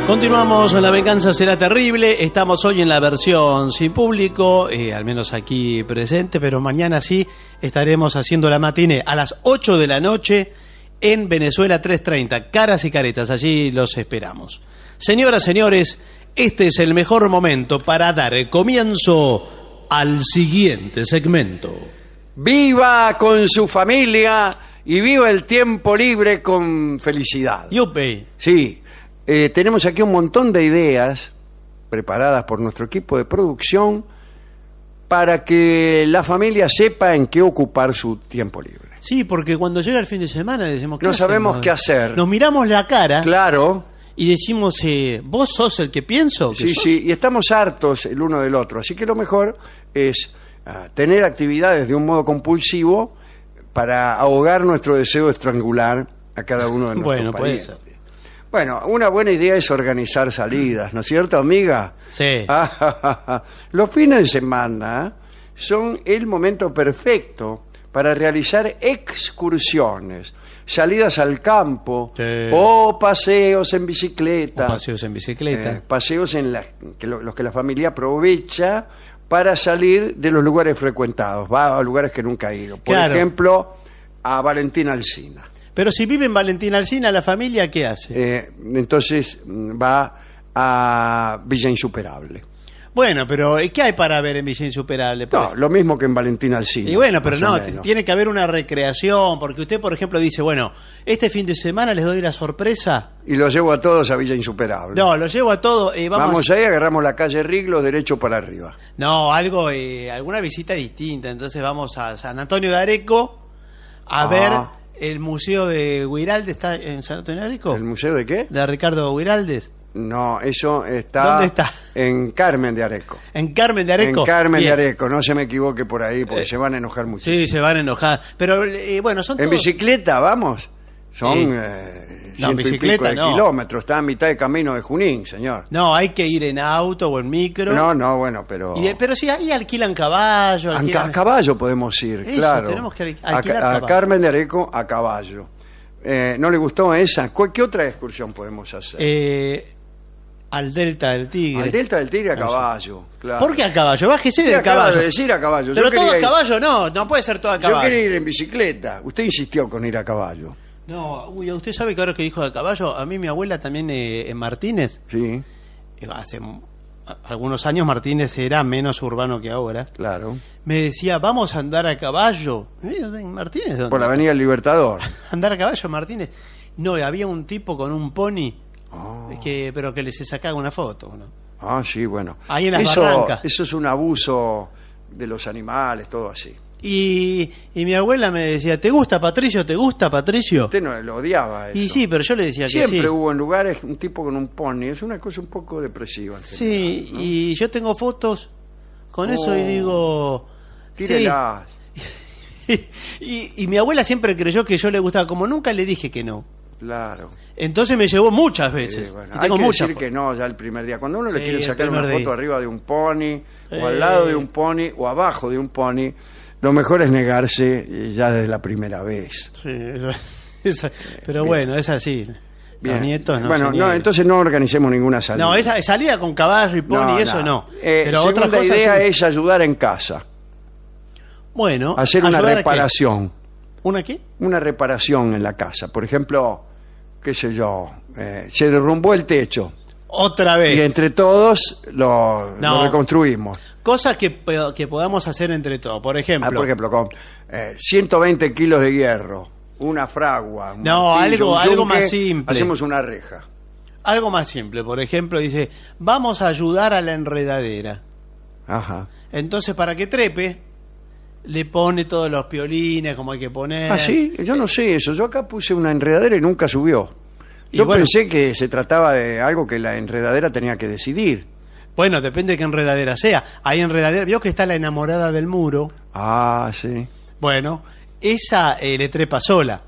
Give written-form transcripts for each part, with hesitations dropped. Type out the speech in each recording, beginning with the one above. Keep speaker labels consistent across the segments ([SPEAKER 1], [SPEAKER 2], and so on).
[SPEAKER 1] Continuamos, La venganza será terrible. Estamos hoy en la versión sin público, al menos aquí presente, pero mañana sí estaremos haciendo la matiné a las 8 de la noche en Venezuela 330. Caras y caretas, allí los esperamos. Señoras, señores, este es el mejor momento para dar comienzo al siguiente segmento.
[SPEAKER 2] Viva con su familia y viva el tiempo libre con felicidad.
[SPEAKER 1] Yupi.
[SPEAKER 2] Sí. Tenemos aquí un montón de ideas preparadas por nuestro equipo de producción para que la familia sepa en qué ocupar su tiempo libre.
[SPEAKER 1] Sí, porque cuando llega el fin de semana decimos que
[SPEAKER 2] no sabemos qué hacer.
[SPEAKER 1] Nos miramos la cara.
[SPEAKER 2] Claro.
[SPEAKER 1] Y decimos, ¿vos sos el que pienso?
[SPEAKER 2] Sí, sí, y estamos hartos el uno del otro. Así que lo mejor es tener actividades de un modo compulsivo para ahogar nuestro deseo de estrangular a cada uno de nuestros
[SPEAKER 1] Bueno, puede
[SPEAKER 2] parientes.
[SPEAKER 1] ser.
[SPEAKER 2] Bueno, una buena idea es organizar salidas, ¿no es cierto, amiga?
[SPEAKER 1] Sí.
[SPEAKER 2] Los fines de semana son el momento perfecto para realizar excursiones, salidas al campo,
[SPEAKER 1] Sí.
[SPEAKER 2] o paseos en bicicleta.
[SPEAKER 1] O paseos en bicicleta.
[SPEAKER 2] Paseos en los que la familia aprovecha para salir de los lugares frecuentados. Va a lugares que nunca ha ido. Por
[SPEAKER 1] Claro.
[SPEAKER 2] ejemplo, a Valentín Alsina.
[SPEAKER 1] Pero si vive en Valentín Alsina, ¿la familia qué hace?
[SPEAKER 2] Entonces va a Villa Insuperable.
[SPEAKER 1] Bueno, pero ¿qué hay para ver en Villa Insuperable?
[SPEAKER 2] No, lo mismo que en Valentín Alsina.
[SPEAKER 1] Y bueno, pero
[SPEAKER 2] más o
[SPEAKER 1] no,
[SPEAKER 2] menos.
[SPEAKER 1] tiene que haber una recreación, porque usted, por ejemplo, dice, bueno, este fin de semana les doy la sorpresa.
[SPEAKER 2] Y los llevo a todos a Villa Insuperable.
[SPEAKER 1] No, los llevo a todo,
[SPEAKER 2] Vamos ahí, agarramos la calle Riglos, derecho para arriba.
[SPEAKER 1] No, algo, alguna visita distinta. Entonces vamos a San Antonio de Areco a ver el museo de Guiraldes. ¿Está en San Antonio de Areco?
[SPEAKER 2] ¿El museo de qué?
[SPEAKER 1] De Ricardo Guiraldes.
[SPEAKER 2] No, eso está...
[SPEAKER 1] ¿Dónde está?
[SPEAKER 2] En Carmen de Areco.
[SPEAKER 1] ¿En Carmen de Areco?
[SPEAKER 2] En Carmen
[SPEAKER 1] Bien.
[SPEAKER 2] de Areco, no se me equivoque por ahí, porque se van a enojar muchísimo.
[SPEAKER 1] Sí, se van a enojar. Pero bueno, son
[SPEAKER 2] En
[SPEAKER 1] todos...
[SPEAKER 2] bicicleta, vamos. Son
[SPEAKER 1] Sí.
[SPEAKER 2] ciento y
[SPEAKER 1] bicicleta
[SPEAKER 2] pico de
[SPEAKER 1] no.
[SPEAKER 2] kilómetros. Está a mitad de camino de Junín, señor.
[SPEAKER 1] No, hay que ir en auto o en micro.
[SPEAKER 2] No, bueno, pero...
[SPEAKER 1] Pero sí, ahí alquilan caballo.
[SPEAKER 2] A caballo podemos ir,
[SPEAKER 1] Eso,
[SPEAKER 2] claro.
[SPEAKER 1] tenemos que alquilar
[SPEAKER 2] a
[SPEAKER 1] caballo.
[SPEAKER 2] Carmen de Areco a caballo. ¿No le gustó esa? ¿Qué otra excursión podemos hacer?
[SPEAKER 1] Al Delta del Tigre.
[SPEAKER 2] Al Delta del Tigre a caballo, claro.
[SPEAKER 1] ¿Por qué a caballo? Bájese
[SPEAKER 2] Sí,
[SPEAKER 1] del
[SPEAKER 2] acaba
[SPEAKER 1] caballo.
[SPEAKER 2] de decir a caballo.
[SPEAKER 1] Pero
[SPEAKER 2] Yo
[SPEAKER 1] todo a
[SPEAKER 2] quería ir-
[SPEAKER 1] caballo no puede ser todo a
[SPEAKER 2] Yo
[SPEAKER 1] caballo.
[SPEAKER 2] quería ir en bicicleta. Usted insistió con ir a caballo.
[SPEAKER 1] No, usted sabe que ahora que dijo de caballo, a mí mi abuela también en Martínez,
[SPEAKER 2] Sí,
[SPEAKER 1] hace algunos años Martínez era menos urbano que ahora,
[SPEAKER 2] claro.
[SPEAKER 1] me decía, vamos a andar a caballo. ¿En Martínez dónde?
[SPEAKER 2] Por la Avenida Libertador.
[SPEAKER 1] Andar a caballo en Martínez. No, había un tipo con un pony, pero que le se sacaba una foto, ¿no?
[SPEAKER 2] Sí, bueno.
[SPEAKER 1] Ahí en las barrancas.
[SPEAKER 2] Eso es un abuso de los animales, todo así.
[SPEAKER 1] Y mi abuela me decía, ¿te gusta Patricio? ¿Te gusta Patricio?
[SPEAKER 2] Usted no lo odiaba eso.
[SPEAKER 1] Y sí, pero yo le decía que
[SPEAKER 2] Siempre
[SPEAKER 1] sí.
[SPEAKER 2] hubo en lugares un tipo con un pony. Es una cosa un poco depresiva. en
[SPEAKER 1] Sí,
[SPEAKER 2] general, ¿no?
[SPEAKER 1] y yo tengo fotos con eso y digo...
[SPEAKER 2] Tírelas.
[SPEAKER 1] Sí. y mi abuela siempre creyó que yo le gustaba, como nunca le dije que no.
[SPEAKER 2] Claro.
[SPEAKER 1] Entonces me llevó muchas veces.
[SPEAKER 2] Sí, bueno,
[SPEAKER 1] Y
[SPEAKER 2] hay
[SPEAKER 1] tengo
[SPEAKER 2] que
[SPEAKER 1] muchas
[SPEAKER 2] decir que no ya el primer día. Cuando uno le
[SPEAKER 1] Sí,
[SPEAKER 2] quiere
[SPEAKER 1] el
[SPEAKER 2] sacar una
[SPEAKER 1] primer
[SPEAKER 2] foto
[SPEAKER 1] día.
[SPEAKER 2] arriba de un pony, o al lado de un pony, o abajo de un pony, lo mejor es negarse ya desde la primera vez.
[SPEAKER 1] Sí, pero
[SPEAKER 2] Bien.
[SPEAKER 1] bueno, es así. Los nietos no
[SPEAKER 2] bueno,
[SPEAKER 1] se
[SPEAKER 2] no,
[SPEAKER 1] niegan.
[SPEAKER 2] entonces no organicemos ninguna salida.
[SPEAKER 1] No, esa salida con caballo y pony, eso no. Pero
[SPEAKER 2] segunda
[SPEAKER 1] otra cosa
[SPEAKER 2] idea
[SPEAKER 1] sí.
[SPEAKER 2] es ayudar en casa,
[SPEAKER 1] Bueno,
[SPEAKER 2] hacer una
[SPEAKER 1] ¿ayudar a qué?
[SPEAKER 2] reparación.
[SPEAKER 1] ¿Una qué?
[SPEAKER 2] Una reparación en la casa. Por ejemplo, qué sé yo, se derrumbó el techo
[SPEAKER 1] Otra
[SPEAKER 2] y
[SPEAKER 1] vez.
[SPEAKER 2] entre todos lo
[SPEAKER 1] No.
[SPEAKER 2] reconstruimos.
[SPEAKER 1] Cosas que podamos hacer entre todos. Por ejemplo,
[SPEAKER 2] Por ejemplo, con 120 kilos de hierro, una fragua, un
[SPEAKER 1] No,
[SPEAKER 2] martillo, un
[SPEAKER 1] algo
[SPEAKER 2] yunque,
[SPEAKER 1] más simple.
[SPEAKER 2] Hacemos una reja.
[SPEAKER 1] algo más simple. Por ejemplo, dice, vamos a ayudar a la enredadera.
[SPEAKER 2] Ajá.
[SPEAKER 1] Entonces, para que trepe, le pone todos los piolines, como hay que poner.
[SPEAKER 2] Ah, sí, yo no sé eso. Yo acá puse una enredadera y nunca subió.
[SPEAKER 1] Y
[SPEAKER 2] Yo
[SPEAKER 1] bueno.
[SPEAKER 2] pensé que se trataba de algo que la enredadera tenía que decidir.
[SPEAKER 1] Bueno, depende de qué enredadera sea. Hay enredadera, vio que está la enamorada del muro.
[SPEAKER 2] Ah, sí.
[SPEAKER 1] Bueno, esa le trepa sola.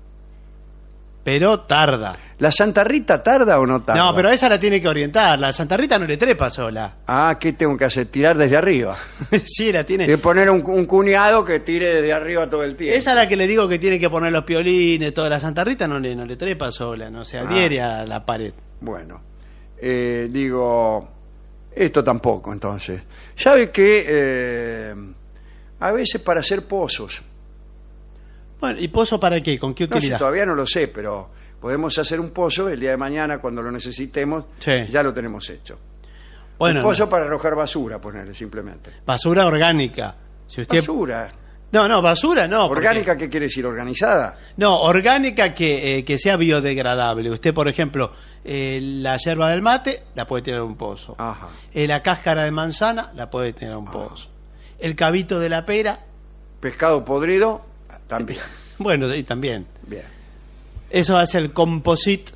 [SPEAKER 1] Pero tarda.
[SPEAKER 2] ¿La Santa Rita tarda o no tarda?
[SPEAKER 1] No, pero esa la tiene que orientar. La Santa Rita no le trepa sola.
[SPEAKER 2] Ah, ¿qué tengo que hacer? Tirar desde arriba.
[SPEAKER 1] Sí, la tiene.
[SPEAKER 2] Y poner un cuñado que tire desde arriba todo el tiempo.
[SPEAKER 1] Esa es la que le digo que tiene que poner los piolines, toda la Santa Rita no le trepa sola, no se adhiere a la pared.
[SPEAKER 2] Bueno. digo, esto tampoco, entonces. ¿Sabe que a veces para hacer pozos?
[SPEAKER 1] Bueno, ¿y pozo para qué? ¿Con qué
[SPEAKER 2] No sé,
[SPEAKER 1] utilidad?
[SPEAKER 2] todavía no lo sé, pero podemos hacer un pozo el día de mañana cuando lo necesitemos.
[SPEAKER 1] Sí.
[SPEAKER 2] Ya lo tenemos hecho.
[SPEAKER 1] Bueno,
[SPEAKER 2] Un pozo para arrojar basura, ponerle simplemente.
[SPEAKER 1] basura orgánica. Si usted...
[SPEAKER 2] Basura.
[SPEAKER 1] No, basura no.
[SPEAKER 2] ¿Orgánica qué quiere decir? ¿Organizada?
[SPEAKER 1] No, orgánica que sea biodegradable. Usted, por ejemplo, la yerba del mate la puede tirar a un pozo.
[SPEAKER 2] Ajá.
[SPEAKER 1] La cáscara de manzana la puede tirar a un pozo. El cabito de la pera,
[SPEAKER 2] Pescado podrido, también.
[SPEAKER 1] bueno, sí, también.
[SPEAKER 2] Bien.
[SPEAKER 1] Eso hace el composit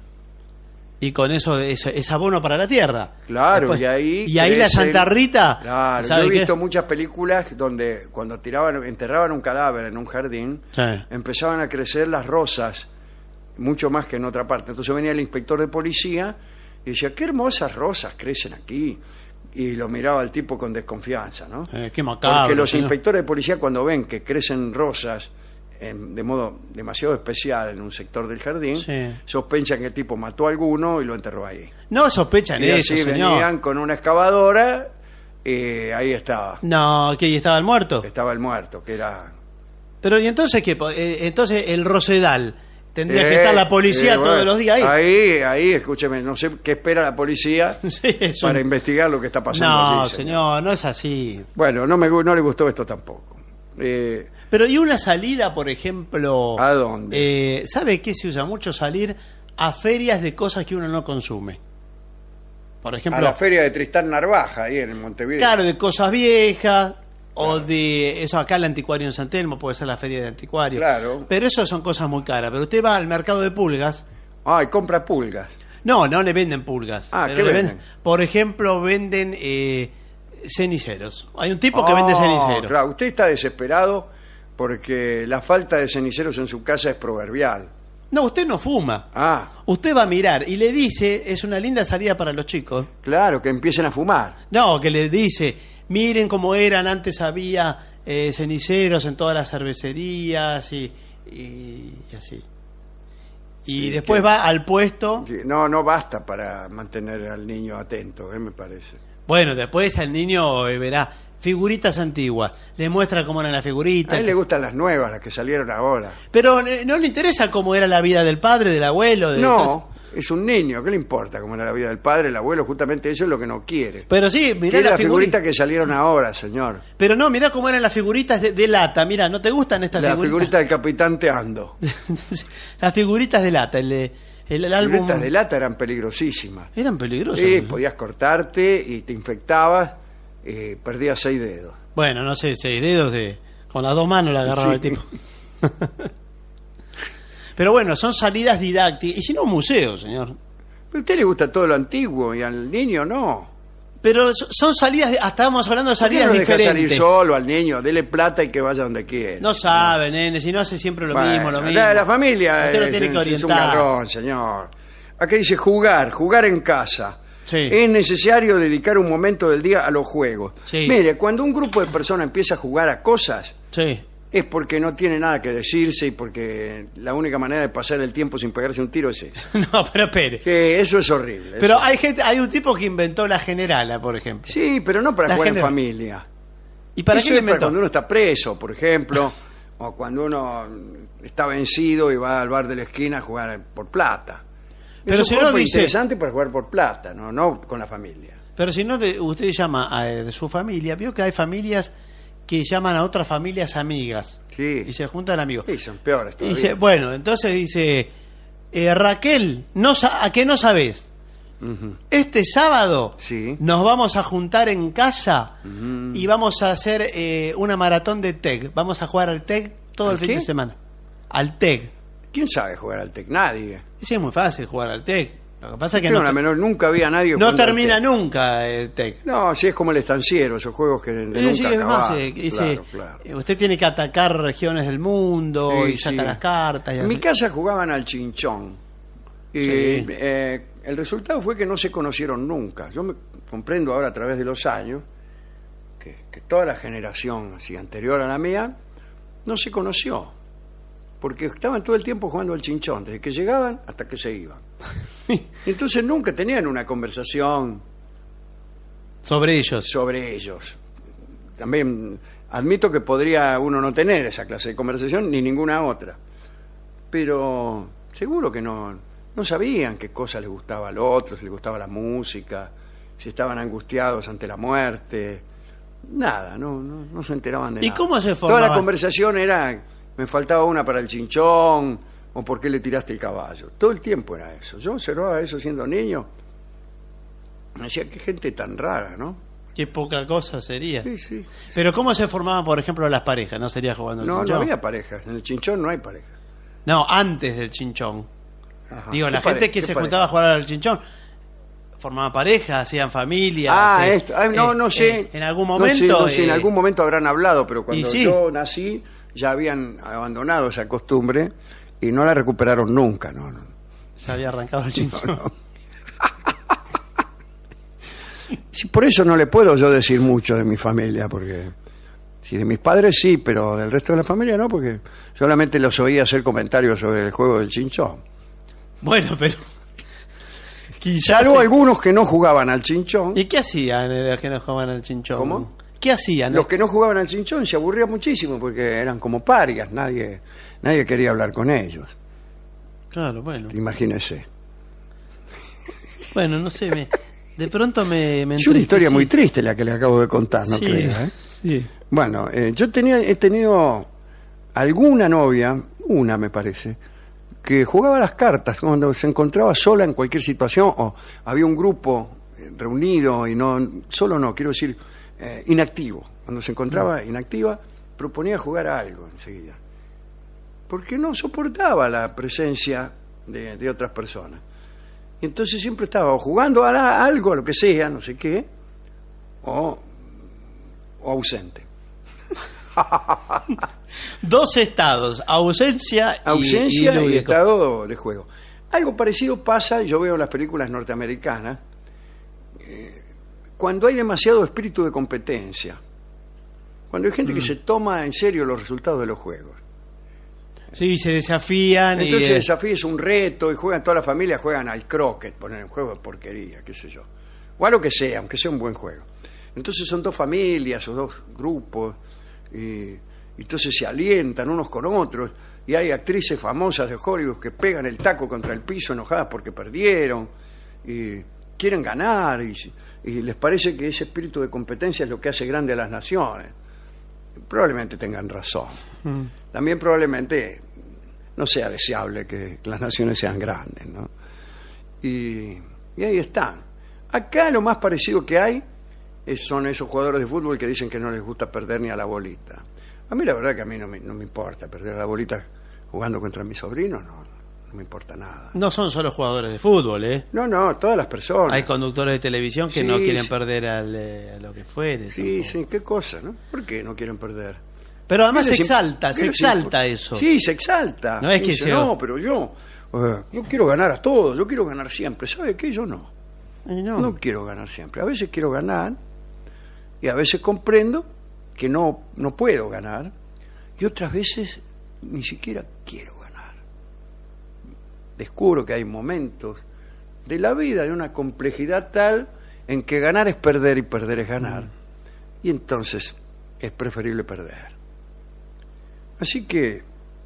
[SPEAKER 1] y con eso es abono para la tierra.
[SPEAKER 2] Claro,
[SPEAKER 1] Después-
[SPEAKER 2] y ahí
[SPEAKER 1] la
[SPEAKER 2] crece
[SPEAKER 1] Santa Rita.
[SPEAKER 2] Claro, yo
[SPEAKER 1] ¿sabe
[SPEAKER 2] he
[SPEAKER 1] qué?
[SPEAKER 2] visto muchas películas donde cuando enterraban un cadáver en un jardín,
[SPEAKER 1] Sí.
[SPEAKER 2] empezaban a crecer las rosas, mucho más que en otra parte. Entonces venía el inspector de policía y decía, qué hermosas rosas crecen aquí. Y lo miraba al tipo con desconfianza, ¿no?
[SPEAKER 1] Qué macabro.
[SPEAKER 2] Porque los
[SPEAKER 1] señor.
[SPEAKER 2] inspectores de policía cuando ven que crecen rosas de modo demasiado especial en un sector del jardín,
[SPEAKER 1] Sí.
[SPEAKER 2] sospechan que el tipo mató a alguno y lo enterró ahí.
[SPEAKER 1] No sospechan
[SPEAKER 2] Y
[SPEAKER 1] eso,
[SPEAKER 2] así
[SPEAKER 1] señor.
[SPEAKER 2] venían con una excavadora y ahí estaba.
[SPEAKER 1] No, que ahí estaba el muerto.
[SPEAKER 2] Estaba el muerto, que era...
[SPEAKER 1] Pero ¿y entonces qué? Entonces el Rosedal tendría que estar la policía
[SPEAKER 2] bueno,
[SPEAKER 1] todos los días ahí.
[SPEAKER 2] Ahí, escúcheme, no sé qué espera la policía
[SPEAKER 1] Sí, es
[SPEAKER 2] para
[SPEAKER 1] un-
[SPEAKER 2] investigar lo que está pasando
[SPEAKER 1] No,
[SPEAKER 2] allí,
[SPEAKER 1] señor, no es así.
[SPEAKER 2] Bueno, no le gustó esto tampoco.
[SPEAKER 1] Pero ¿y una salida, por ejemplo?
[SPEAKER 2] ¿A dónde?
[SPEAKER 1] ¿Sabe qué se usa mucho? Salir a ferias de cosas que uno no consume. Por
[SPEAKER 2] A
[SPEAKER 1] ejemplo,
[SPEAKER 2] la feria de Tristán Narvaja, ahí en Montevideo.
[SPEAKER 1] claro, de cosas viejas, o de eso acá el anticuario en San Telmo, puede ser la feria de anticuario.
[SPEAKER 2] Claro.
[SPEAKER 1] Pero eso son cosas muy caras. Pero usted va al mercado de pulgas.
[SPEAKER 2] Y compra pulgas.
[SPEAKER 1] No le venden pulgas. Pero
[SPEAKER 2] ¿qué
[SPEAKER 1] le
[SPEAKER 2] venden?
[SPEAKER 1] por ejemplo, venden ceniceros. Hay un tipo que vende ceniceros.
[SPEAKER 2] Claro, usted está desesperado porque la falta de ceniceros en su casa es proverbial.
[SPEAKER 1] No, usted no fuma.
[SPEAKER 2] Ah,
[SPEAKER 1] Usted va a mirar y le dice, es una linda salida para los chicos.
[SPEAKER 2] claro, que empiecen a fumar.
[SPEAKER 1] No, que le dice, miren cómo eran, antes había ceniceros en todas las cervecerías y así. Y
[SPEAKER 2] Sí,
[SPEAKER 1] después
[SPEAKER 2] que-
[SPEAKER 1] va al puesto.
[SPEAKER 2] Sí, no basta para mantener al niño atento, me parece.
[SPEAKER 1] Bueno, después el niño verá figuritas antiguas. Le muestra cómo eran las
[SPEAKER 2] A
[SPEAKER 1] figuritas.
[SPEAKER 2] él le gustan las nuevas, las que salieron ahora.
[SPEAKER 1] Pero no le interesa cómo era la vida del padre, del abuelo. De
[SPEAKER 2] No, es un niño, ¿qué le importa cómo era la vida del padre, el abuelo? Justamente eso es lo que no quiere.
[SPEAKER 1] Pero sí, mirá
[SPEAKER 2] Quiere
[SPEAKER 1] las
[SPEAKER 2] las
[SPEAKER 1] figuritas.
[SPEAKER 2] figuritas que salieron ahora, señor.
[SPEAKER 1] Pero no, mirá cómo eran las figuritas de lata. Mirá, ¿no te gustan estas
[SPEAKER 2] La
[SPEAKER 1] figuritas?
[SPEAKER 2] figurita del Capitán Teando.
[SPEAKER 1] Las figuritas de lata, el
[SPEAKER 2] Las
[SPEAKER 1] álbum.
[SPEAKER 2] figuritas de lata eran peligrosísimas.
[SPEAKER 1] Eran peligrosas.
[SPEAKER 2] Sí,
[SPEAKER 1] ¿no?
[SPEAKER 2] podías cortarte y te infectabas, perdías 6 dedos.
[SPEAKER 1] Bueno, no sé, 6 dedos con las 2 manos la agarraba
[SPEAKER 2] Sí.
[SPEAKER 1] el tipo. Pero bueno, son salidas didácticas. Y si no, un museo, señor.
[SPEAKER 2] Pero a usted le gusta todo lo antiguo y al niño no.
[SPEAKER 1] Pero son salidas, hasta estábamos hablando de
[SPEAKER 2] ¿Por qué
[SPEAKER 1] salidas
[SPEAKER 2] no deja salir
[SPEAKER 1] diferentes.
[SPEAKER 2] solo al niño? Dele plata y que vaya donde quiera.
[SPEAKER 1] No sabe, nene, si no hace siempre lo
[SPEAKER 2] Bueno,
[SPEAKER 1] mismo, lo mismo.
[SPEAKER 2] La familia
[SPEAKER 1] Usted lo tiene que
[SPEAKER 2] es un
[SPEAKER 1] orientar.
[SPEAKER 2] garrón, señor. Aquí dice jugar en casa.
[SPEAKER 1] Sí.
[SPEAKER 2] Es necesario dedicar un momento del día a los juegos.
[SPEAKER 1] Sí.
[SPEAKER 2] Mire, cuando un grupo de personas empieza a jugar a cosas,
[SPEAKER 1] Sí.
[SPEAKER 2] es porque no tiene nada que decirse y porque la única manera de pasar el tiempo sin pegarse un tiro es esa.
[SPEAKER 1] No, pero espere.
[SPEAKER 2] Que eso es horrible.
[SPEAKER 1] Pero
[SPEAKER 2] eso.
[SPEAKER 1] hay un tipo que inventó la generala, por ejemplo.
[SPEAKER 2] Sí, pero no para
[SPEAKER 1] La
[SPEAKER 2] jugar en
[SPEAKER 1] gente-
[SPEAKER 2] familia.
[SPEAKER 1] ¿Y para
[SPEAKER 2] Eso
[SPEAKER 1] qué le
[SPEAKER 2] es para
[SPEAKER 1] inventó?
[SPEAKER 2] cuando uno está preso, por ejemplo, o cuando uno está vencido y va al bar de la esquina a jugar por plata.
[SPEAKER 1] Pero
[SPEAKER 2] Es
[SPEAKER 1] si
[SPEAKER 2] un
[SPEAKER 1] no
[SPEAKER 2] juego
[SPEAKER 1] dice-
[SPEAKER 2] interesante para jugar por plata, no con la familia.
[SPEAKER 1] Pero si no, usted llama a su familia, vio que hay familias que llaman a otras familias amigas.
[SPEAKER 2] Sí.
[SPEAKER 1] Y se juntan amigos.
[SPEAKER 2] Sí, son peores
[SPEAKER 1] Y
[SPEAKER 2] todavía.
[SPEAKER 1] dice, bueno, entonces dice, Raquel, ¿a qué no sabés?
[SPEAKER 2] Ujú.
[SPEAKER 1] Este sábado
[SPEAKER 2] Sí.
[SPEAKER 1] nos vamos a juntar en casa y vamos a hacer una maratón de TEG. Vamos a jugar al TEG todo
[SPEAKER 2] ¿Al
[SPEAKER 1] el fin
[SPEAKER 2] qué?
[SPEAKER 1] de semana. Al TEG.
[SPEAKER 2] ¿Quién sabe jugar al TEC? Nadie.
[SPEAKER 1] Y sí, es muy fácil jugar al TEG. Lo que pasa es que
[SPEAKER 2] Yo
[SPEAKER 1] no,
[SPEAKER 2] nunca vi a nadie
[SPEAKER 1] no
[SPEAKER 2] jugando al
[SPEAKER 1] termina
[SPEAKER 2] TEC.
[SPEAKER 1] nunca el TEG.
[SPEAKER 2] No, sí es como el estanciero, esos juegos que de nunca
[SPEAKER 1] Sí, es más,
[SPEAKER 2] acabaron.
[SPEAKER 1] dice,
[SPEAKER 2] Claro.
[SPEAKER 1] usted tiene que atacar regiones del mundo
[SPEAKER 2] Sí,
[SPEAKER 1] y saca
[SPEAKER 2] sí.
[SPEAKER 1] las cartas. Y
[SPEAKER 2] En mi
[SPEAKER 1] así.
[SPEAKER 2] casa jugaban al chinchón. Y
[SPEAKER 1] Sí.
[SPEAKER 2] el resultado fue que no se conocieron nunca. Yo me comprendo ahora a través de los años que toda la generación así, anterior a la mía no se conoció. Porque estaban todo el tiempo jugando al chinchón, desde que llegaban hasta que se iban. Entonces nunca tenían una conversación
[SPEAKER 1] Sobre ellos.
[SPEAKER 2] sobre ellos. También admito que podría uno no tener esa clase de conversación ni ninguna otra. Pero seguro que no sabían qué cosa les gustaba al otro, si les gustaba la música, si estaban angustiados ante la muerte. Nada, no se enteraban de nada.
[SPEAKER 1] ¿Y cómo se
[SPEAKER 2] Toda la
[SPEAKER 1] formaba?
[SPEAKER 2] conversación era, me faltaba una para el chinchón, o por qué le tiraste el caballo. Todo el tiempo era eso. Yo observaba eso siendo niño. Me decía, qué gente tan rara, ¿no?
[SPEAKER 1] Qué poca cosa sería.
[SPEAKER 2] Sí, sí.
[SPEAKER 1] Pero ¿cómo se formaban, por ejemplo, las parejas? ¿No sería jugando al
[SPEAKER 2] No
[SPEAKER 1] chinchón?
[SPEAKER 2] había parejas. En el chinchón no hay parejas.
[SPEAKER 1] No, antes del chinchón.
[SPEAKER 2] Ajá.
[SPEAKER 1] Digo, la
[SPEAKER 2] ¿Qué
[SPEAKER 1] gente que
[SPEAKER 2] qué
[SPEAKER 1] se
[SPEAKER 2] pareja?
[SPEAKER 1] juntaba a jugar al chinchón formaban pareja, hacían familia.
[SPEAKER 2] No sé.
[SPEAKER 1] En algún momento.
[SPEAKER 2] No sé, en algún momento habrán hablado, pero cuando
[SPEAKER 1] sí.
[SPEAKER 2] yo nací ya habían abandonado esa costumbre y no la recuperaron nunca. No.
[SPEAKER 1] Ya había arrancado el chinchón.
[SPEAKER 2] Sí, por eso no le puedo yo decir mucho de mi familia, porque si de mis padres sí, pero del resto de la familia no, porque solamente los oía hacer comentarios sobre el juego del chinchón.
[SPEAKER 1] Bueno, pero. Quizás.
[SPEAKER 2] Salvo algunos que no jugaban al chinchón.
[SPEAKER 1] ¿Y qué hacían los que no jugaban al chinchón?
[SPEAKER 2] ¿Cómo?
[SPEAKER 1] ¿Qué hacían?
[SPEAKER 2] Los que no jugaban al chinchón se aburrían muchísimo porque eran como parias, nadie quería hablar con ellos.
[SPEAKER 1] Claro, bueno.
[SPEAKER 2] Imagínese.
[SPEAKER 1] Bueno, no sé, de pronto me
[SPEAKER 2] Es una
[SPEAKER 1] entristecí.
[SPEAKER 2] historia muy triste la que le acabo de contar, no
[SPEAKER 1] Sí,
[SPEAKER 2] crea, ¿eh?
[SPEAKER 1] sí.
[SPEAKER 2] Bueno, yo he tenido alguna novia, una me parece, que jugaba a las cartas cuando se encontraba sola en cualquier situación o había un grupo reunido y quiero decir, inactivo. Cuando se encontraba inactiva, proponía jugar a algo enseguida. Porque no soportaba la presencia de otras personas. Y entonces siempre estaba o jugando a algo, a lo que sea, no sé qué, o ausente.
[SPEAKER 1] Dos estados, ausencia
[SPEAKER 2] Ausencia y
[SPEAKER 1] lúdico.
[SPEAKER 2] estado de juego. Algo parecido pasa, yo veo en las películas norteamericanas, cuando hay demasiado espíritu de competencia. Cuando hay gente que se toma en serio los resultados de los juegos.
[SPEAKER 1] Sí, se desafían.
[SPEAKER 2] Entonces
[SPEAKER 1] y,
[SPEAKER 2] el desafío es un reto y juegan, toda la familia juegan al croquet, ponen un juego de porquería, qué sé yo. O a lo que sea, aunque sea un buen juego. Entonces son dos familias o dos grupos y entonces se alientan unos con otros y hay actrices famosas de Hollywood que pegan el taco contra el piso enojadas porque perdieron y quieren ganar y les parece que ese espíritu de competencia es lo que hace grande a las naciones. Probablemente tengan razón. También probablemente no sea deseable que las naciones sean grandes, ¿no? Y ahí están. Acá lo más parecido que hay son esos jugadores de fútbol que dicen que no les gusta perder ni a la bolita. A mí la verdad que a mí no me importa perder a la bolita jugando contra mis sobrinos, no me importa nada.
[SPEAKER 1] No son solo jugadores de fútbol, ¿eh?
[SPEAKER 2] No, todas las personas.
[SPEAKER 1] Hay conductores de televisión que
[SPEAKER 2] Sí,
[SPEAKER 1] no quieren
[SPEAKER 2] sí.
[SPEAKER 1] perder a lo que fuere.
[SPEAKER 2] Sí,
[SPEAKER 1] tampoco.
[SPEAKER 2] sí, qué cosa, ¿no? ¿Por qué no quieren perder?
[SPEAKER 1] Pero además
[SPEAKER 2] ¿Qué
[SPEAKER 1] se
[SPEAKER 2] les
[SPEAKER 1] exalta,
[SPEAKER 2] imp-
[SPEAKER 1] se
[SPEAKER 2] qué les
[SPEAKER 1] exalta
[SPEAKER 2] imp-
[SPEAKER 1] eso.
[SPEAKER 2] Sí, se exalta.
[SPEAKER 1] No es que
[SPEAKER 2] Dice,
[SPEAKER 1] sea-
[SPEAKER 2] no, pero yo quiero ganar a todos, yo quiero ganar siempre. ¿Sabe qué? Yo no. No quiero ganar siempre. A veces quiero ganar y a veces comprendo que no puedo ganar y otras veces ni siquiera quiero ganar. Descubro que hay momentos de la vida de una complejidad tal en que ganar es perder y perder es ganar. Y entonces es preferible perder. Así que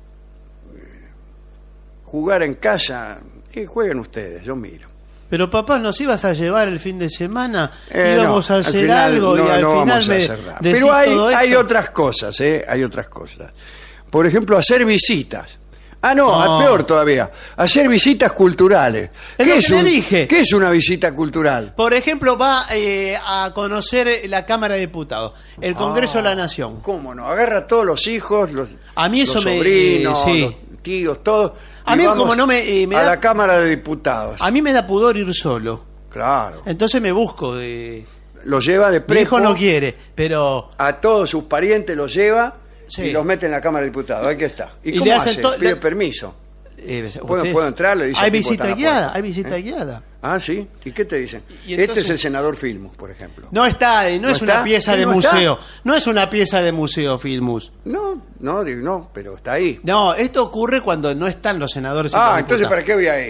[SPEAKER 2] jugar en casa, jueguen ustedes, yo miro.
[SPEAKER 1] Pero papá, ¿nos ibas a llevar el fin de semana?
[SPEAKER 2] No,
[SPEAKER 1] Íbamos a
[SPEAKER 2] al
[SPEAKER 1] hacer
[SPEAKER 2] final
[SPEAKER 1] algo y al
[SPEAKER 2] no
[SPEAKER 1] final
[SPEAKER 2] vamos a
[SPEAKER 1] me
[SPEAKER 2] hacer nada.
[SPEAKER 1] decís
[SPEAKER 2] Pero
[SPEAKER 1] todo
[SPEAKER 2] hay
[SPEAKER 1] esto.
[SPEAKER 2] otras cosas, hay otras cosas. Por ejemplo, hacer visitas.
[SPEAKER 1] No.
[SPEAKER 2] Peor todavía, hacer visitas culturales.
[SPEAKER 1] Es lo que le dije.
[SPEAKER 2] ¿Qué es una visita cultural?
[SPEAKER 1] Por ejemplo, va a conocer la Cámara de Diputados, el Congreso de la Nación.
[SPEAKER 2] ¿Cómo no? Agarra a todos los hijos, los,
[SPEAKER 1] A mí eso
[SPEAKER 2] los
[SPEAKER 1] me-
[SPEAKER 2] sobrinos,
[SPEAKER 1] sí.
[SPEAKER 2] los tíos, todos.
[SPEAKER 1] A
[SPEAKER 2] y
[SPEAKER 1] mí
[SPEAKER 2] vamos
[SPEAKER 1] como no me
[SPEAKER 2] a
[SPEAKER 1] da-
[SPEAKER 2] la Cámara de Diputados.
[SPEAKER 1] A mí me da pudor ir solo.
[SPEAKER 2] Claro.
[SPEAKER 1] Entonces me busco de...
[SPEAKER 2] Los lleva de
[SPEAKER 1] Mi
[SPEAKER 2] prepo.
[SPEAKER 1] hijo no quiere, pero...
[SPEAKER 2] A todos sus parientes los lleva
[SPEAKER 1] Sí.
[SPEAKER 2] y los mete en la Cámara de Diputados. Ahí que está. ¿Y,
[SPEAKER 1] Y
[SPEAKER 2] cómo
[SPEAKER 1] le hacen
[SPEAKER 2] hace? Pide permiso. ¿Puedo entrar? Le dice
[SPEAKER 1] hay
[SPEAKER 2] al tipo que
[SPEAKER 1] visita
[SPEAKER 2] está en la
[SPEAKER 1] guiada,
[SPEAKER 2] puerta.
[SPEAKER 1] hay visita guiada.
[SPEAKER 2] Ah, ¿sí? ¿Y qué te dicen?
[SPEAKER 1] Y entonces-
[SPEAKER 2] Este es el senador Filmus, por ejemplo.
[SPEAKER 1] No está, no
[SPEAKER 2] ¿No
[SPEAKER 1] es una
[SPEAKER 2] está?
[SPEAKER 1] pieza
[SPEAKER 2] ¿Sí,
[SPEAKER 1] de
[SPEAKER 2] no está?
[SPEAKER 1] museo. No es una pieza de museo, Filmus.
[SPEAKER 2] No, pero está ahí.
[SPEAKER 1] No, esto ocurre cuando no están los senadores y
[SPEAKER 2] Ah,
[SPEAKER 1] los
[SPEAKER 2] entonces
[SPEAKER 1] diputados.
[SPEAKER 2] ¿para qué voy a ir?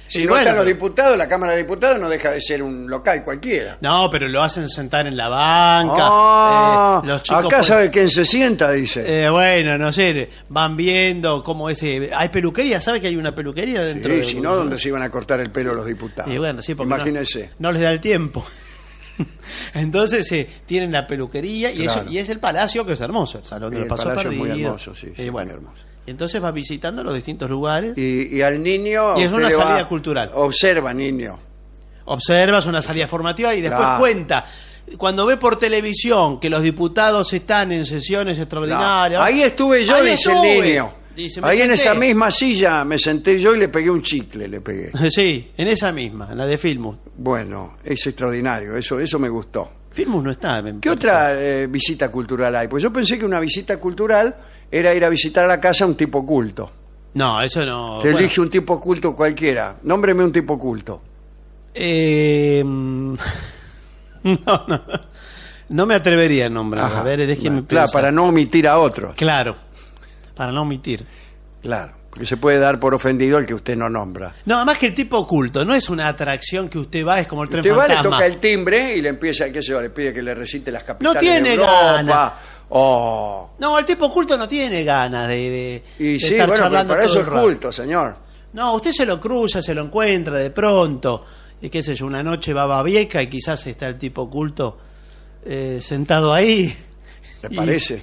[SPEAKER 2] Si
[SPEAKER 1] Y
[SPEAKER 2] no
[SPEAKER 1] bueno,
[SPEAKER 2] están los
[SPEAKER 1] pero-
[SPEAKER 2] diputados, la Cámara de Diputados no deja de ser un local cualquiera.
[SPEAKER 1] No, pero lo hacen sentar en la banca. Los chicos
[SPEAKER 2] acá
[SPEAKER 1] pueden-
[SPEAKER 2] sabe quién se sienta, dice.
[SPEAKER 1] bueno, no sé, van viendo cómo hay peluquería, ¿sabe que hay una peluquería dentro
[SPEAKER 2] Sí,
[SPEAKER 1] de
[SPEAKER 2] si no, ¿dónde se iban a cortar el pelo los diputados?
[SPEAKER 1] Y bueno, sí, porque
[SPEAKER 2] imagínense.
[SPEAKER 1] no les da el tiempo. Entonces tienen la peluquería y,
[SPEAKER 2] Claro.
[SPEAKER 1] y es el palacio, que es hermoso, el salón
[SPEAKER 2] Sí,
[SPEAKER 1] del
[SPEAKER 2] el
[SPEAKER 1] paso
[SPEAKER 2] palacio es
[SPEAKER 1] perdido.
[SPEAKER 2] muy hermoso, sí, sí,
[SPEAKER 1] Y
[SPEAKER 2] muy
[SPEAKER 1] bueno,
[SPEAKER 2] hermoso.
[SPEAKER 1] y entonces va visitando los distintos lugares.
[SPEAKER 2] Y al niño...
[SPEAKER 1] Y es
[SPEAKER 2] usted
[SPEAKER 1] una
[SPEAKER 2] le va-
[SPEAKER 1] salida cultural.
[SPEAKER 2] Observa, niño.
[SPEAKER 1] Observas una salida formativa y después
[SPEAKER 2] Claro.
[SPEAKER 1] cuenta. Cuando ve por televisión que los diputados están en sesiones extraordinarias.
[SPEAKER 2] Ahí estuve yo,
[SPEAKER 1] Ahí
[SPEAKER 2] dice
[SPEAKER 1] estuve.
[SPEAKER 2] el niño.
[SPEAKER 1] Dice, me
[SPEAKER 2] Ahí en
[SPEAKER 1] senté.
[SPEAKER 2] esa misma silla me senté yo y le pegué un chicle, le pegué.
[SPEAKER 1] Sí, en esa misma, en la de Filmus.
[SPEAKER 2] Bueno, es extraordinario, eso me gustó.
[SPEAKER 1] Filmus no está. me
[SPEAKER 2] ¿Qué
[SPEAKER 1] parece.
[SPEAKER 2] otra visita cultural hay? Pues yo pensé que una visita cultural era ir a visitar a la casa a un tipo culto.
[SPEAKER 1] No, eso no.
[SPEAKER 2] Te
[SPEAKER 1] bueno.
[SPEAKER 2] elige un tipo culto cualquiera. Nómbreme un tipo culto.
[SPEAKER 1] No. No me atrevería a nombrar.
[SPEAKER 2] Ajá.
[SPEAKER 1] A ver, déjeme
[SPEAKER 2] Claro,
[SPEAKER 1] pensar.
[SPEAKER 2] para no omitir a otros.
[SPEAKER 1] Claro, para no omitir.
[SPEAKER 2] Claro, porque se puede dar por ofendido el que usted no nombra.
[SPEAKER 1] No, además que el tipo oculto no es una atracción que usted va, es como el tren
[SPEAKER 2] Usted va, le
[SPEAKER 1] fantasma.
[SPEAKER 2] toca el timbre y le empieza, qué sé yo, le pide que le recite las capitales
[SPEAKER 1] No tiene
[SPEAKER 2] de Europa.
[SPEAKER 1] ganas.
[SPEAKER 2] Oh.
[SPEAKER 1] No, el tipo oculto no tiene ganas
[SPEAKER 2] Y
[SPEAKER 1] de
[SPEAKER 2] sí,
[SPEAKER 1] estar
[SPEAKER 2] bueno, pero
[SPEAKER 1] charlando
[SPEAKER 2] para
[SPEAKER 1] todo
[SPEAKER 2] eso
[SPEAKER 1] el
[SPEAKER 2] es
[SPEAKER 1] rato.
[SPEAKER 2] culto, señor.
[SPEAKER 1] No, usted se lo cruza, se lo encuentra de pronto. Y qué sé yo, una noche va a Babieca y quizás está el tipo oculto sentado ahí.
[SPEAKER 2] ¿Le
[SPEAKER 1] Y-
[SPEAKER 2] parece?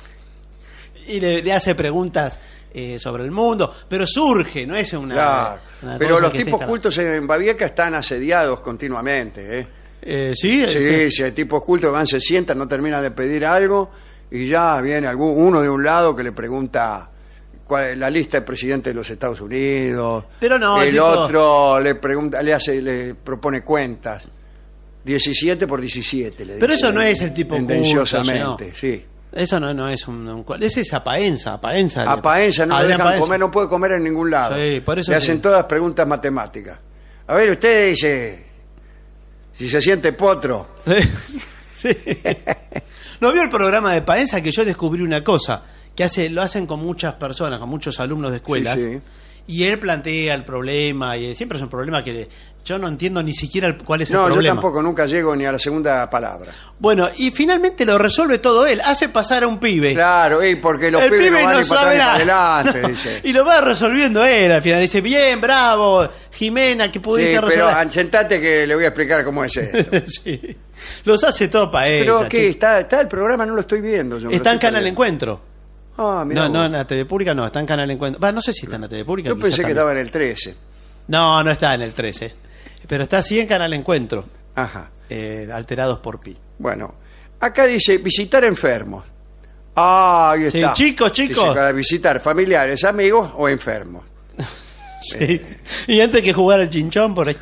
[SPEAKER 1] Y le hace preguntas sobre el mundo. Pero surge, no es una.
[SPEAKER 2] Claro.
[SPEAKER 1] una
[SPEAKER 2] Pero
[SPEAKER 1] cosa
[SPEAKER 2] los
[SPEAKER 1] que esté
[SPEAKER 2] tipos
[SPEAKER 1] instalada.
[SPEAKER 2] cultos en Babieca están asediados continuamente, ¿eh?
[SPEAKER 1] Sí,
[SPEAKER 2] Sí, si hay tipos cultos que van, se sientan, no terminan de pedir algo y ya viene uno de un lado que le pregunta cuál es la lista del presidente de los Estados Unidos.
[SPEAKER 1] Pero no, el
[SPEAKER 2] el
[SPEAKER 1] tipo-
[SPEAKER 2] otro le pregunta, le propone cuentas. 17 por 17, le
[SPEAKER 1] Pero
[SPEAKER 2] dice,
[SPEAKER 1] eso no es el tipo culto,
[SPEAKER 2] tendenciosamente,
[SPEAKER 1] señor.
[SPEAKER 2] sí.
[SPEAKER 1] Eso no es ese es Apaenza.
[SPEAKER 2] A Paenza no lo
[SPEAKER 1] Adrián
[SPEAKER 2] dejan
[SPEAKER 1] Paenza.
[SPEAKER 2] comer, no puede comer en ningún lado.
[SPEAKER 1] Sí, por eso
[SPEAKER 2] le
[SPEAKER 1] sí.
[SPEAKER 2] hacen todas preguntas matemáticas. A ver, usted dice si se siente potro.
[SPEAKER 1] Sí. Sí. ¿No vio el programa de Paenza que yo descubrí una cosa? Que lo hacen con muchas personas, con muchos alumnos de escuelas.
[SPEAKER 2] Sí, sí.
[SPEAKER 1] Y él plantea el problema, y siempre es un problema que yo no entiendo ni siquiera cuál es el
[SPEAKER 2] No, yo
[SPEAKER 1] problema.
[SPEAKER 2] tampoco, nunca llego ni a la segunda palabra.
[SPEAKER 1] Bueno, y finalmente lo resuelve todo él. Hace pasar a un pibe.
[SPEAKER 2] Claro, porque los
[SPEAKER 1] El
[SPEAKER 2] pibes
[SPEAKER 1] pibe
[SPEAKER 2] no van
[SPEAKER 1] no
[SPEAKER 2] ni para
[SPEAKER 1] sabe
[SPEAKER 2] atrás ni para
[SPEAKER 1] nada.
[SPEAKER 2] adelante,
[SPEAKER 1] No,
[SPEAKER 2] dice.
[SPEAKER 1] y lo va resolviendo él al final. Dice, bien, bravo, Jimena, que
[SPEAKER 2] Sí,
[SPEAKER 1] pudiste
[SPEAKER 2] pero
[SPEAKER 1] resolver.
[SPEAKER 2] sentate que le voy a explicar cómo es esto.
[SPEAKER 1] Sí. Los hace todo para
[SPEAKER 2] Pero
[SPEAKER 1] ella.
[SPEAKER 2] ¿qué? ¿Está el programa? No lo estoy viendo. Yo me lo
[SPEAKER 1] Está en
[SPEAKER 2] estoy
[SPEAKER 1] Canal
[SPEAKER 2] perdiendo.
[SPEAKER 1] Encuentro.
[SPEAKER 2] Ah, mirá
[SPEAKER 1] No,
[SPEAKER 2] vos.
[SPEAKER 1] en la TV Pública no, está en Canal Encuentro. No sé si está en la TV Pública.
[SPEAKER 2] Yo
[SPEAKER 1] quizá
[SPEAKER 2] pensé que
[SPEAKER 1] también.
[SPEAKER 2] estaba en el 13.
[SPEAKER 1] No está en el 13. Pero está así en Canal Encuentro.
[SPEAKER 2] Ajá.
[SPEAKER 1] Alterados por Pi.
[SPEAKER 2] Bueno, acá dice visitar enfermos. Ah, ahí
[SPEAKER 1] Sí,
[SPEAKER 2] está.
[SPEAKER 1] chicos.
[SPEAKER 2] Dice, para visitar familiares, amigos o enfermos.
[SPEAKER 1] Sí. Y antes que jugar al chinchón por ahí.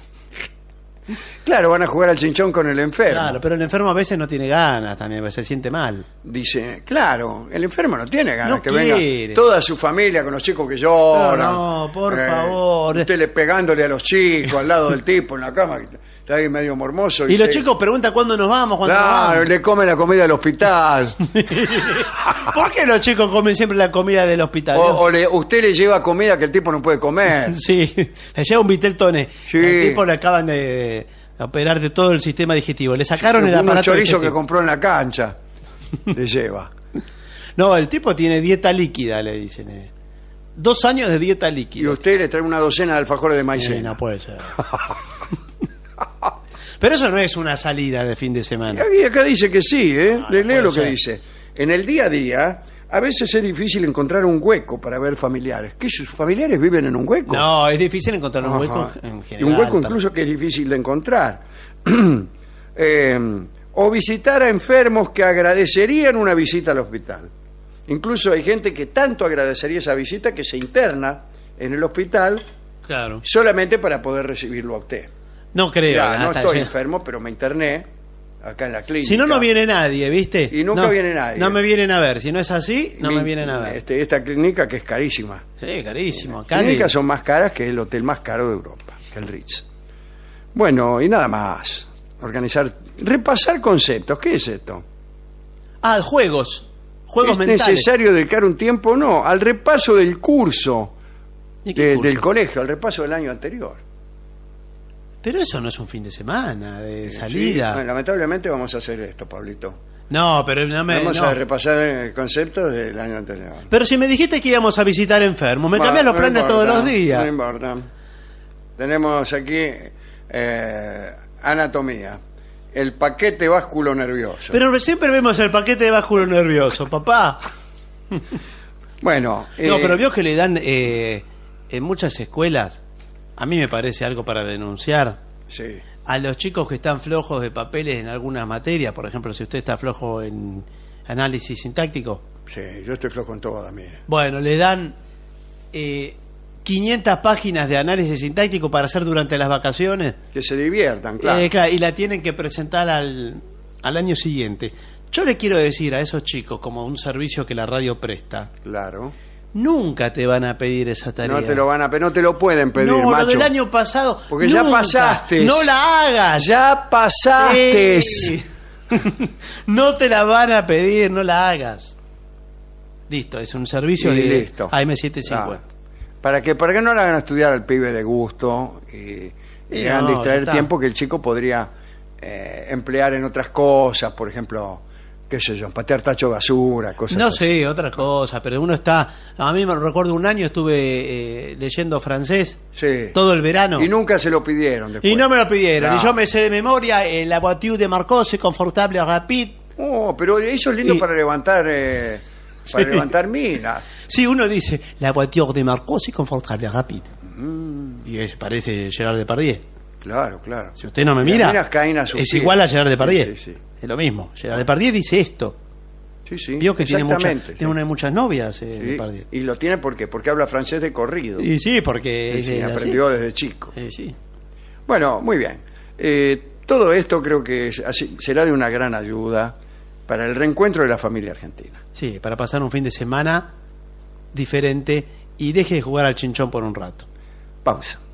[SPEAKER 2] Claro, van a jugar al chinchón con el enfermo.
[SPEAKER 1] Claro, pero el enfermo a veces no tiene ganas también, se siente mal.
[SPEAKER 2] Dice, claro, el enfermo no tiene ganas
[SPEAKER 1] No
[SPEAKER 2] que
[SPEAKER 1] quiere.
[SPEAKER 2] venga toda su familia con los chicos que lloran.
[SPEAKER 1] No, por favor.
[SPEAKER 2] Usted le pegándole a los chicos al lado del tipo en la cama, que está ahí medio mormoso.
[SPEAKER 1] Y los
[SPEAKER 2] usted-
[SPEAKER 1] chicos preguntan cuándo nos vamos, cuándo nos
[SPEAKER 2] Claro,
[SPEAKER 1] vamos.
[SPEAKER 2] le come la comida del hospital.
[SPEAKER 1] ¿Por qué los chicos comen siempre la comida del hospital?
[SPEAKER 2] Usted le lleva comida que el tipo no puede comer.
[SPEAKER 1] Sí, le lleva un Vitel Toné.
[SPEAKER 2] Sí.
[SPEAKER 1] Al tipo le acaban de operar de todo el sistema digestivo. Le sacaron el
[SPEAKER 2] Unos
[SPEAKER 1] aparato
[SPEAKER 2] chorizos que
[SPEAKER 1] digestivo.
[SPEAKER 2] compró en la cancha. Le lleva.
[SPEAKER 1] No, el tipo tiene dieta líquida, le dicen. 2 años de dieta
[SPEAKER 2] Y
[SPEAKER 1] líquida.
[SPEAKER 2] usted le trae una docena de alfajores de maicena.
[SPEAKER 1] No puede ser. Pero eso no es una salida de fin de semana.
[SPEAKER 2] Y acá dice que sí, ¿eh?
[SPEAKER 1] No,
[SPEAKER 2] Le
[SPEAKER 1] no
[SPEAKER 2] leo
[SPEAKER 1] puede
[SPEAKER 2] lo que
[SPEAKER 1] ser.
[SPEAKER 2] dice. En el día a día, a veces es difícil encontrar un hueco para ver familiares. ¿Qué, sus familiares viven en un hueco?
[SPEAKER 1] No, es difícil encontrar un
[SPEAKER 2] Ajá.
[SPEAKER 1] hueco en
[SPEAKER 2] Y
[SPEAKER 1] general.
[SPEAKER 2] un hueco incluso que es difícil de encontrar. O visitar a enfermos que agradecerían una visita al hospital. Incluso hay gente que tanto agradecería esa visita que se interna en el hospital
[SPEAKER 1] Claro.
[SPEAKER 2] solamente para poder recibirlo a usted.
[SPEAKER 1] No creo.
[SPEAKER 2] Ya, no
[SPEAKER 1] hasta
[SPEAKER 2] estoy
[SPEAKER 1] ese-
[SPEAKER 2] enfermo, pero me interné acá en la clínica.
[SPEAKER 1] Si no, no viene nadie, ¿viste?
[SPEAKER 2] Y nunca
[SPEAKER 1] No,
[SPEAKER 2] viene nadie.
[SPEAKER 1] No me vienen a ver. Si no es así, no me vienen a ver.
[SPEAKER 2] Esta clínica que es carísima.
[SPEAKER 1] Sí, carísimo.
[SPEAKER 2] Las
[SPEAKER 1] Acá
[SPEAKER 2] clínicas
[SPEAKER 1] ni-
[SPEAKER 2] son más caras que el hotel más caro de Europa, que el Ritz. Bueno, y nada más. Repasar conceptos. ¿Qué es esto?
[SPEAKER 1] Ah, juegos. Juegos
[SPEAKER 2] ¿Es
[SPEAKER 1] mentales.
[SPEAKER 2] necesario dedicar un tiempo? No, al repaso del curso.
[SPEAKER 1] ¿Y qué curso?
[SPEAKER 2] del colegio, al repaso del año anterior.
[SPEAKER 1] Pero eso no es un fin de semana, de
[SPEAKER 2] Sí,
[SPEAKER 1] salida.
[SPEAKER 2] bueno, lamentablemente vamos a hacer esto, Pablito.
[SPEAKER 1] No, pero no me...
[SPEAKER 2] Vamos
[SPEAKER 1] no.
[SPEAKER 2] a repasar conceptos del año anterior.
[SPEAKER 1] Pero si me dijiste que íbamos a visitar enfermos, me cambias los
[SPEAKER 2] No
[SPEAKER 1] planes
[SPEAKER 2] importa,
[SPEAKER 1] todos los días.
[SPEAKER 2] No importa. Tenemos aquí anatomía. El paquete básculo nervioso.
[SPEAKER 1] Pero siempre vemos el paquete de básculo nervioso, papá.
[SPEAKER 2] Bueno.
[SPEAKER 1] No, pero vio que le dan en muchas escuelas, a mí me parece algo para denunciar,
[SPEAKER 2] Sí.
[SPEAKER 1] a los chicos que están flojos de papeles en alguna materia, por ejemplo, si usted está flojo en análisis sintáctico,
[SPEAKER 2] Sí, yo estoy flojo en todas, mire.
[SPEAKER 1] bueno, le dan 500 páginas de análisis sintáctico para hacer durante las vacaciones.
[SPEAKER 2] Que se diviertan, claro.
[SPEAKER 1] Claro, y la tienen que presentar al año siguiente. Yo le quiero decir a esos chicos, como un servicio que la radio presta,
[SPEAKER 2] Claro.
[SPEAKER 1] nunca te van a pedir esa tarea.
[SPEAKER 2] No te lo van a no te lo pueden pedir,
[SPEAKER 1] No,
[SPEAKER 2] macho.
[SPEAKER 1] lo del año pasado.
[SPEAKER 2] Porque ya
[SPEAKER 1] nunca.
[SPEAKER 2] pasaste.
[SPEAKER 1] No la hagas.
[SPEAKER 2] Ya pasaste.
[SPEAKER 1] Sí. No te la van a pedir, no la hagas. Listo, es un servicio
[SPEAKER 2] Y
[SPEAKER 1] de
[SPEAKER 2] listo.
[SPEAKER 1] AM750.
[SPEAKER 2] Claro. Para que no le hagan estudiar al pibe de gusto y le hagan
[SPEAKER 1] no,
[SPEAKER 2] distraer
[SPEAKER 1] ya está.
[SPEAKER 2] tiempo que el chico podría emplear en otras cosas, por ejemplo, qué sé yo, patear tacho de basura, cosas
[SPEAKER 1] No
[SPEAKER 2] así.
[SPEAKER 1] sé, otra cosa, pero uno está... A mí me recuerdo un año estuve leyendo francés
[SPEAKER 2] Sí.
[SPEAKER 1] todo el verano.
[SPEAKER 2] Y nunca se lo pidieron después.
[SPEAKER 1] Y no me lo pidieron.
[SPEAKER 2] No.
[SPEAKER 1] Y yo me sé de memoria la voiture de Marcos, confortable, rapide.
[SPEAKER 2] Oh, pero eso es lindo
[SPEAKER 1] Y-
[SPEAKER 2] para levantar
[SPEAKER 1] Sí.
[SPEAKER 2] minas.
[SPEAKER 1] Sí, uno dice la voiture de Marcos, confortable, rapide. Y parece Gerard Depardieu.
[SPEAKER 2] Claro, claro.
[SPEAKER 1] Si usted no me
[SPEAKER 2] Las
[SPEAKER 1] mira,
[SPEAKER 2] minas caen a sus
[SPEAKER 1] es
[SPEAKER 2] pies.
[SPEAKER 1] igual a Gerard Depardieu.
[SPEAKER 2] Sí, sí, sí.
[SPEAKER 1] Es lo mismo. Gerard Depardieu dice esto.
[SPEAKER 2] Sí, sí.
[SPEAKER 1] Vio que tiene,
[SPEAKER 2] Exactamente, sí.
[SPEAKER 1] muchas novias,
[SPEAKER 2] Sí.
[SPEAKER 1] Depardieu.
[SPEAKER 2] Y lo tiene ¿por qué? Porque habla francés de corrido.
[SPEAKER 1] Y sí, porque
[SPEAKER 2] Sí, sí,
[SPEAKER 1] es así.
[SPEAKER 2] aprendió desde chico.
[SPEAKER 1] Sí.
[SPEAKER 2] Bueno, muy bien. Todo esto creo que será de una gran ayuda para el reencuentro de la familia argentina.
[SPEAKER 1] Sí, para pasar un fin de semana diferente y deje de jugar al chinchón por un rato.
[SPEAKER 2] Pausa.